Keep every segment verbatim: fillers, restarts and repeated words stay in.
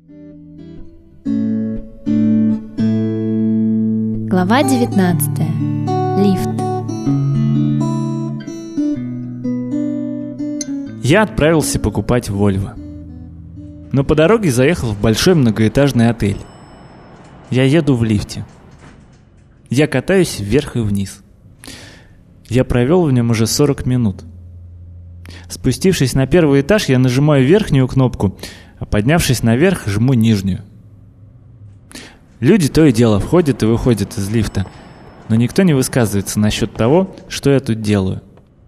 Глава девятнадцатая. Лифт. Я отправился покупать Вольво. Но по дороге заехал в большой многоэтажный отель. Я еду в лифте. Я катаюсь вверх и вниз. Я провел в нем уже сорок минут. Спустившись на первый этаж, я нажимаю верхнюю кнопку, а поднявшись наверх, жму нижнюю. Люди то и дело входят и выходят из лифта, но никто не высказывается насчет того, что я тут делаю.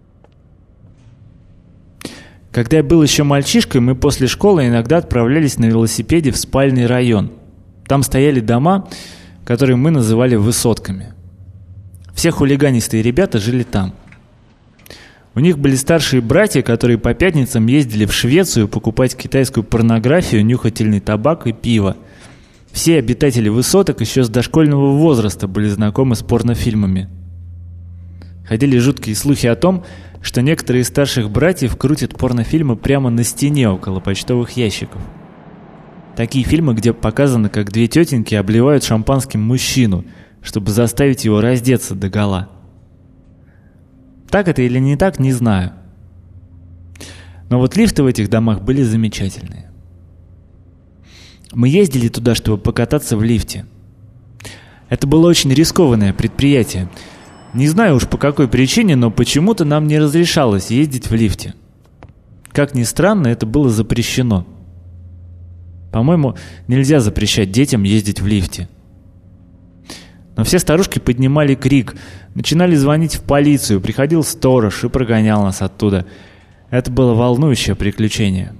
Когда я был еще мальчишкой, мы после школы иногда отправлялись на велосипеде в спальный район. Там стояли дома, которые мы называли высотками. Все хулиганистые ребята жили там. У них были старшие братья, которые по пятницам ездили в Швецию покупать китайскую порнографию, нюхательный табак и пиво. Все обитатели высоток еще с дошкольного возраста были знакомы с порнофильмами. Ходили жуткие слухи о том, что некоторые из старших братьев крутят порнофильмы прямо на стене около почтовых ящиков. Такие фильмы, где показано, как две тетеньки обливают шампанским мужчину, чтобы заставить его раздеться догола. Так это или не так, не знаю. Но вот лифты в этих домах были замечательные. Мы ездили туда, чтобы покататься в лифте. Это было очень рискованное предприятие. Не знаю уж по какой причине, но почему-то нам не разрешалось ездить в лифте. Как ни странно, это было запрещено. По-моему, нельзя запрещать детям ездить в лифте. Но все старушки поднимали крик, начинали звонить в полицию, приходил сторож и прогонял нас оттуда. Это было волнующее приключение.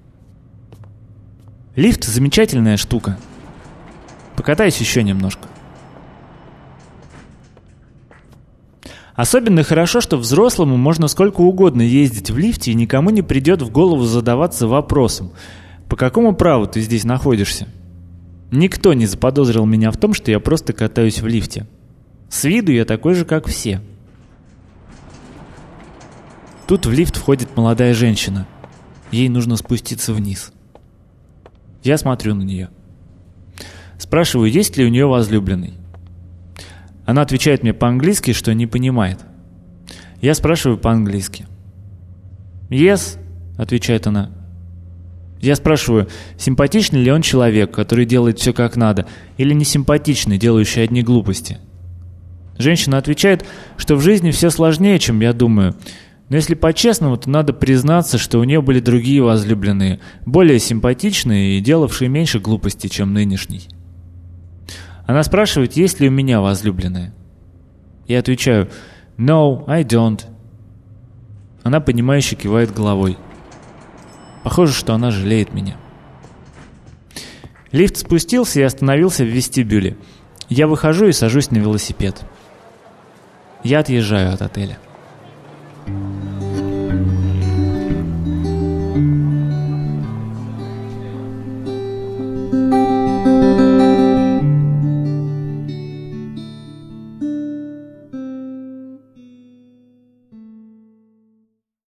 Лифт – замечательная штука. Покатаюсь еще немножко. Особенно хорошо, что взрослому можно сколько угодно ездить в лифте, и никому не придет в голову задаваться вопросом: по какому праву ты здесь находишься? Никто не заподозрил меня в том, что я просто катаюсь в лифте. С виду я такой же, как все. Тут в лифт входит молодая женщина. Ей нужно спуститься вниз. Я смотрю на нее. Спрашиваю, есть ли у нее возлюбленный. Она отвечает мне по-английски, что не понимает. Я спрашиваю по-английски. «Yes», — отвечает она. Я спрашиваю, симпатичный ли он человек, который делает все как надо, или несимпатичный, делающий одни глупости. Женщина отвечает, что в жизни все сложнее, чем я думаю. Но если по-честному, то надо признаться, что у нее были другие возлюбленные, более симпатичные и делавшие меньше глупостей, чем нынешний. Она спрашивает, есть ли у меня возлюбленная. Я отвечаю, «No, I don't». Она понимающе кивает головой. Похоже, что она жалеет меня. Лифт спустился и остановился в вестибюле. Я выхожу и сажусь на велосипед. Я отъезжаю от отеля.